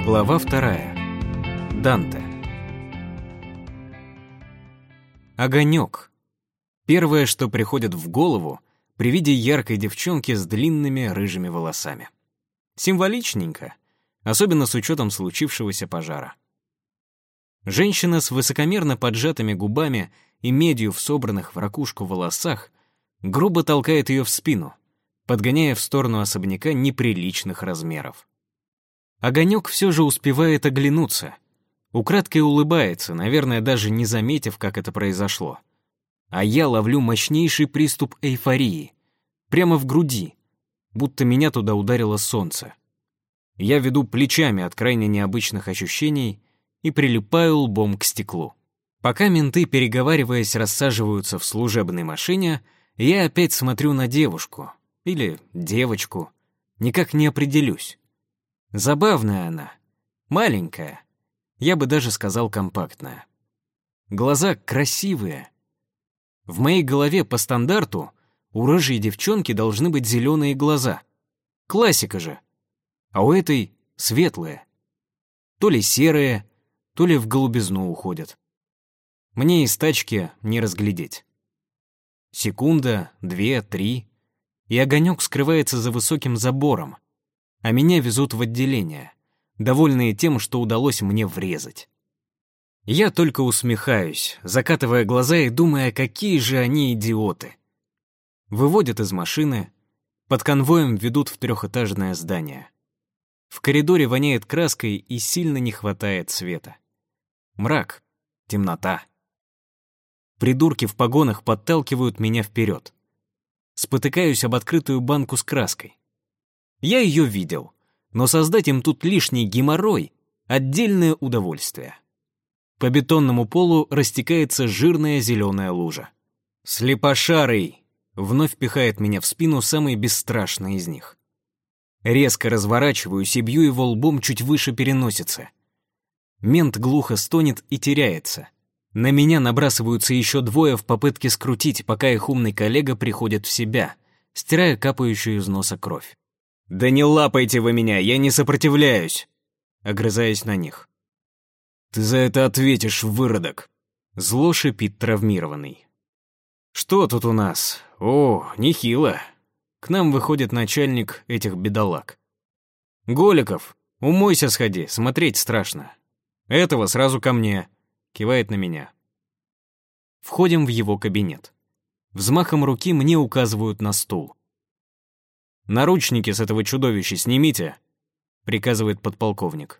Глава 2. Данте. Огонек. Первое, что приходит в голову при виде яркой девчонки с длинными рыжими волосами. Символичненько, особенно с учетом случившегося пожара. Женщина с высокомерно поджатыми губами и медью в собранных в ракушку волосах грубо толкает ее в спину, подгоняя в сторону особняка неприличных размеров. Огонек все же успевает оглянуться. Украдкой улыбается, наверное, даже не заметив, как это произошло. А я ловлю мощнейший приступ эйфории. Прямо в груди, будто меня туда ударило солнце. Я веду плечами от крайне необычных ощущений и прилипаю лбом к стеклу. Пока менты, переговариваясь, рассаживаются в служебной машине, я опять смотрю на девушку. Или девочку. Никак не определюсь. Забавная она. Маленькая. Я бы даже сказал, компактная. Глаза красивые. В моей голове по стандарту у рыжей девчонки должны быть зеленые глаза. Классика же. А у этой светлые. То ли серые, то ли в голубизну уходят. Мне из тачки не разглядеть. Секунда, 2, 3, и огонек скрывается за высоким забором, а меня везут в отделение, довольные тем, что удалось мне врезать. Я только усмехаюсь, закатывая глаза и думая, какие же они идиоты. Выводят из машины, под конвоем ведут в 3-этажное здание. В коридоре воняет краской и сильно не хватает света. Мрак, темнота. Придурки в погонах подталкивают меня вперед. Спотыкаюсь об открытую банку с краской. Я ее видел, но создать им тут лишний геморрой — отдельное удовольствие. По бетонному полу растекается жирная зеленая лужа. «Слепошарый!» — вновь пихает меня в спину самый бесстрашный из них. Резко разворачиваюсь и бью его лбом чуть выше переносицы. Мент глухо стонет и теряется. На меня набрасываются еще 2 в попытке скрутить, пока их умный коллега приходит в себя, стирая капающую из носа кровь. «Да не лапайте вы меня, я не сопротивляюсь!» Огрызаясь на них. «Ты за это ответишь, выродок!» Зло шипит травмированный. «Что тут у нас? О, нехило!» К нам выходит начальник этих бедолаг. «Голиков, умойся сходи, смотреть страшно. Этого сразу ко мне!» Кивает на меня. Входим в его кабинет. Взмахом руки мне указывают на стул. «Наручники с этого чудовища снимите», — приказывает подполковник.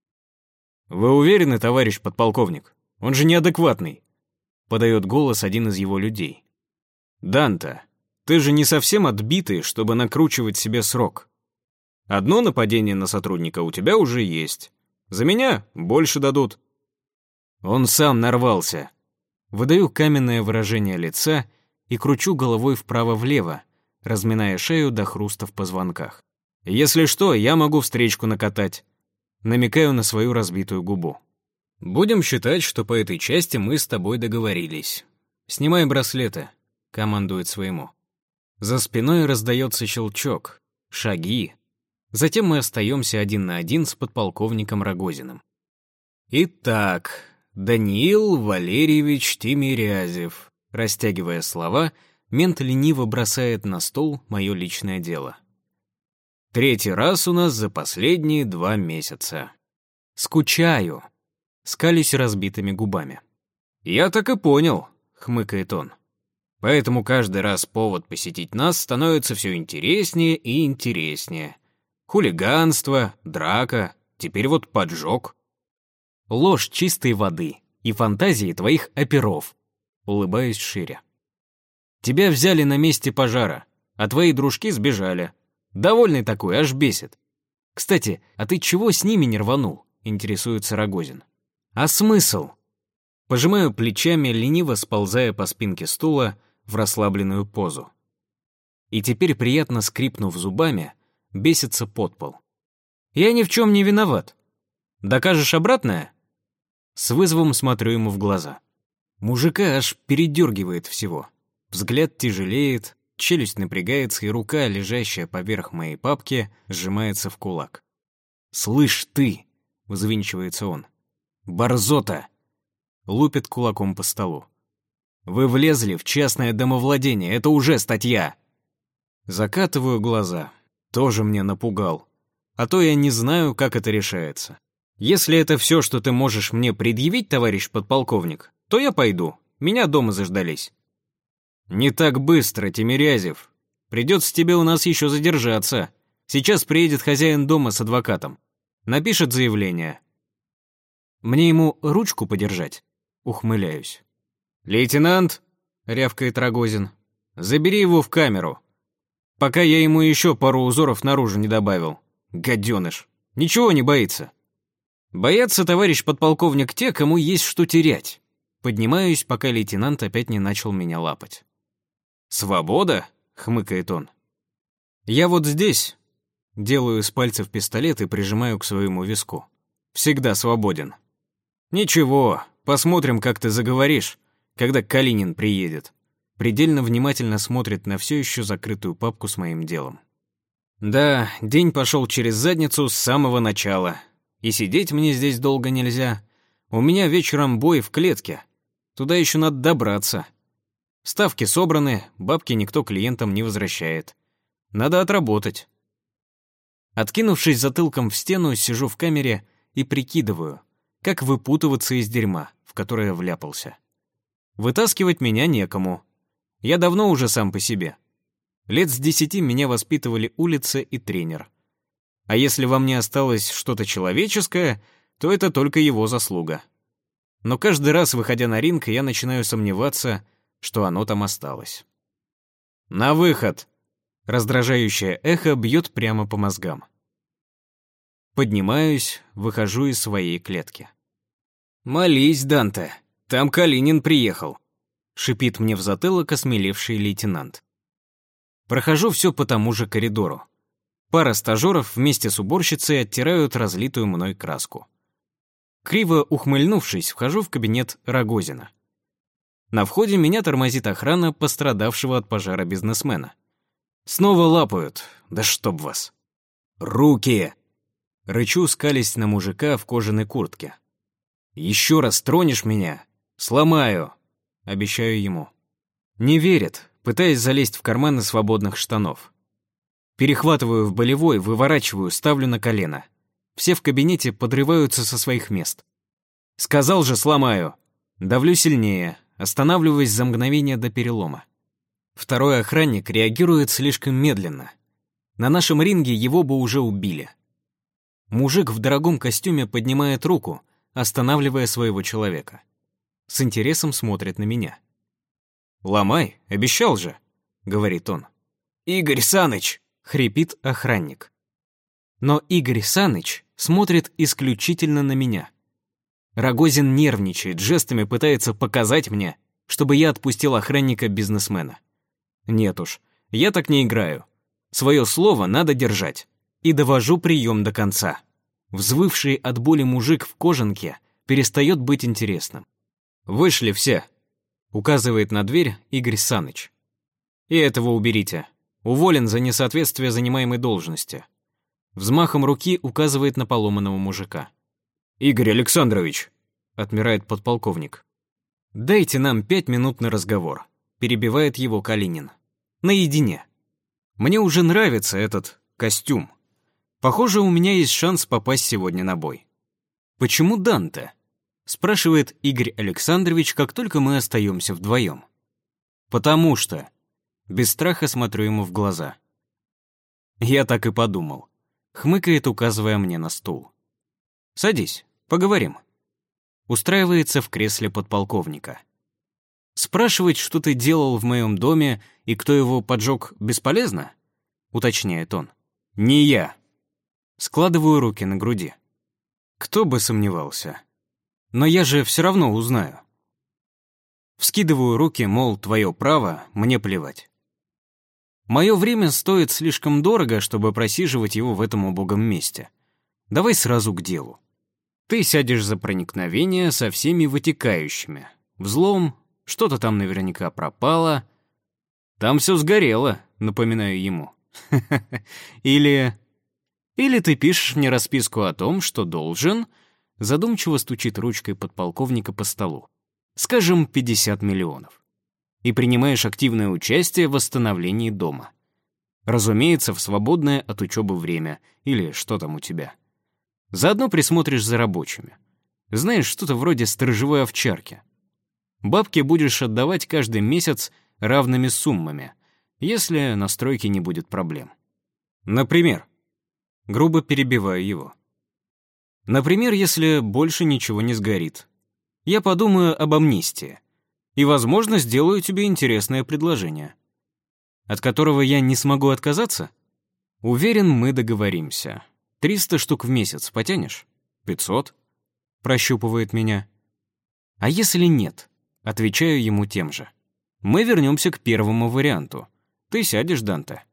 «Вы уверены, товарищ подполковник? Он же неадекватный», — подает голос один из его людей. «Данте, ты же не совсем отбитый, чтобы накручивать себе срок. Одно нападение на сотрудника у тебя уже есть. За меня больше дадут». Он сам нарвался. Выдаю каменное выражение лица и кручу головой вправо-влево, разминая шею до хруста в позвонках. «Если что, я могу встречку накатать». Намекаю на свою разбитую губу. «Будем считать, что по этой части мы с тобой договорились. Снимай браслеты», — командует своему. За спиной раздается щелчок, шаги. Затем мы остаемся 1 на 1 с подполковником Рогозиным. «Итак, Даниил Валерьевич Тимирязев», растягивая слова, мент лениво бросает на стол мое личное дело. «3-й раз у нас за последние 2 месяца. Скучаю», скалюсь разбитыми губами. «Я так и понял», — хмыкает он. «Поэтому каждый раз повод посетить нас становится все интереснее и интереснее. Хулиганство, драка, теперь вот поджог». «Ложь чистой воды и фантазии твоих оперов», улыбаюсь шире. «Тебя взяли на месте пожара, а твои дружки сбежали. Довольный такой, аж бесит. Кстати, а ты чего с ними не рванул?» интересуется Рогозин. «А смысл?» Пожимаю плечами, лениво сползая по спинке стула в расслабленную позу. И теперь, приятно скрипнув зубами, бесится под пол. «Я ни в чем не виноват. Докажешь обратное?» С вызовом смотрю ему в глаза. Мужика аж передергивает всего. Взгляд тяжелеет, челюсть напрягается, и рука, лежащая поверх моей папки, сжимается в кулак. «Слышь ты, взвинчивается он. «Борзота!» — лупит кулаком по столу. «Вы влезли в частное домовладение, это уже статья!» Закатываю глаза. Тоже мне напугал. А то я не знаю, как это решается. Если это все, что ты можешь мне предъявить, товарищ подполковник, то я пойду. Меня дома заждались. Не так быстро, Тимирязев. Придется тебе у нас еще задержаться. Сейчас приедет хозяин дома с адвокатом. Напишет заявление. Мне ему ручку подержать? Ухмыляюсь. «Лейтенант», — рявкает Рогозин, — «забери его в камеру. Пока я ему еще пару узоров наружу не добавил. Гаденыш. Ничего не боится». «Боятся, товарищ подполковник, те, кому есть что терять». Поднимаюсь, пока лейтенант опять не начал меня лапать. «Свобода?» — хмыкает он. «Я вот здесь», — делаю из пальцев пистолет и прижимаю к своему виску. «Всегда свободен». «Ничего, посмотрим, как ты заговоришь, когда Калинин приедет». Предельно внимательно смотрит на все еще закрытую папку с моим делом. Да, день пошел через задницу с самого начала. И сидеть мне здесь долго нельзя. У меня вечером бой в клетке. Туда еще надо добраться. Ставки собраны, бабки никто клиентам не возвращает. Надо отработать. Откинувшись затылком в стену, сижу в камере и прикидываю, как выпутываться из дерьма, в которое вляпался. Вытаскивать меня некому. Я давно уже сам по себе. Лет с 10 меня воспитывали улица и тренер. А если во мне осталось что-то человеческое, то это только его заслуга. Но каждый раз, выходя на ринг, я начинаю сомневаться, что оно там осталось. «На выход!» Раздражающее эхо бьет прямо по мозгам. Поднимаюсь, выхожу из своей клетки. «Молись, Данте, там Калинин приехал», — шипит мне в затылок осмелевший лейтенант. Прохожу все по тому же коридору. Пара стажеров вместе с уборщицей оттирают разлитую мной краску. Криво ухмыльнувшись, вхожу в кабинет Рогозина. На входе меня тормозит охрана пострадавшего от пожара бизнесмена. Снова лапают, да чтоб вас. «Руки!» Рычу, скалясь на мужика в кожаной куртке. «Еще раз тронешь меня? Сломаю!» Обещаю ему. Не верит, пытаясь залезть в карманы свободных штанов. Перехватываю в болевой, выворачиваю, ставлю на колено. Все в кабинете подрываются со своих мест. «Сказал же, сломаю!» Давлю сильнее, останавливаясь за мгновение до перелома. Второй охранник реагирует слишком медленно. На нашем ринге его бы уже убили. Мужик в дорогом костюме поднимает руку, останавливая своего человека. С интересом смотрит на меня. «Ломай, обещал же», — говорит он. «Игорь Саныч!» — хрипит охранник. Но Игорь Саныч смотрит исключительно на меня. Рогозин нервничает, жестами пытается показать мне, чтобы я отпустил охранника-бизнесмена. Нет уж, я так не играю. Свое слово надо держать. И довожу прием до конца. Взвывший от боли мужик в кожанке перестает быть интересным. «Вышли все», — указывает на дверь Игорь Саныч. «И этого уберите. Уволен за несоответствие занимаемой должности». Взмахом руки указывает на поломанного мужика. «Игорь Александрович», — отмирает подполковник. «Дайте нам 5 минут на разговор», — перебивает его Калинин. «Наедине. Мне уже нравится этот костюм. Похоже, у меня есть шанс попасть сегодня на бой». «Почему Данте?» — спрашивает Игорь Александрович, как только мы остаемся вдвоем. «Потому что...» Без страха смотрю ему в глаза. «Я так и подумал», — хмыкает, указывая мне на стул. «Садись, поговорим». Устраивается в кресле подполковника. «Спрашивать, что ты делал в моем доме и кто его поджег, бесполезно?» — уточняет он. «Не я». Складываю руки на груди. Кто бы сомневался. Но я же все равно узнаю. Вскидываю руки, мол, твое право, мне плевать. Мое время стоит слишком дорого, чтобы просиживать его в этом убогом месте. Давай сразу к делу. Ты сядешь за проникновение со всеми вытекающими. Взлом, что-то там наверняка пропало. Там все сгорело, напоминаю ему. Или ты пишешь мне расписку о том, что должен, задумчиво стучит ручкой подполковника по столу. Скажем, 50 миллионов. И принимаешь активное участие в восстановлении дома. Разумеется, в свободное от учебы время, или что там у тебя. Заодно присмотришь за рабочими. Знаешь, что-то вроде сторожевой овчарки. Бабки будешь отдавать каждый месяц равными суммами, если на стройке не будет проблем. Например, грубо перебиваю его. Например, если больше ничего не сгорит. Я подумаю об амнистии и, возможно, сделаю тебе интересное предложение, от которого я не смогу отказаться. Уверен, мы договоримся. 300 штук в месяц потянешь? 500? Прощупывает меня. А если нет? Отвечаю ему тем же. Мы вернемся к первому варианту. Ты сядешь, Данте.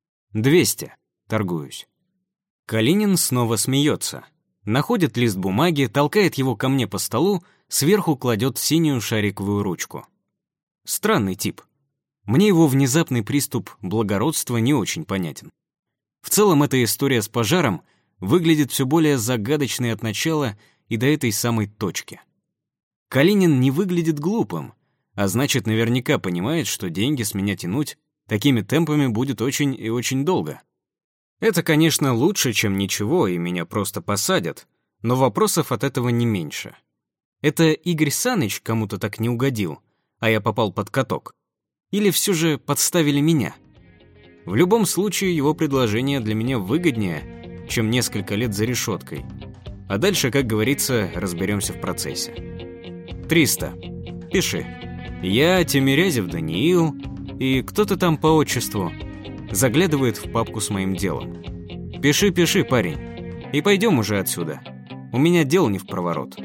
200. Торгуюсь. Калинин снова смеется. Находит лист бумаги, толкает его ко мне по столу, сверху кладет синюю шариковую ручку. Странный тип. Мне его внезапный приступ благородства не очень понятен. В целом, эта история с пожаром выглядит все более загадочной от начала и до этой самой точки. Калинин не выглядит глупым, а значит, наверняка понимает, что деньги с меня тянуть такими темпами будет очень и очень долго. Это, конечно, лучше, чем ничего, и меня просто посадят, но вопросов от этого не меньше. Это Игорь Саныч кому-то так не угодил, а я попал под каток? Или все же подставили меня? В любом случае, его предложение для меня выгоднее, чем несколько лет за решеткой. А дальше, как говорится, разберемся в процессе. 300. Пиши. Я Тимирязев Даниил, и кто-то там по отчеству заглядывает в папку с моим делом. Пиши, парень, и пойдем уже отсюда. У меня дело не в проворот.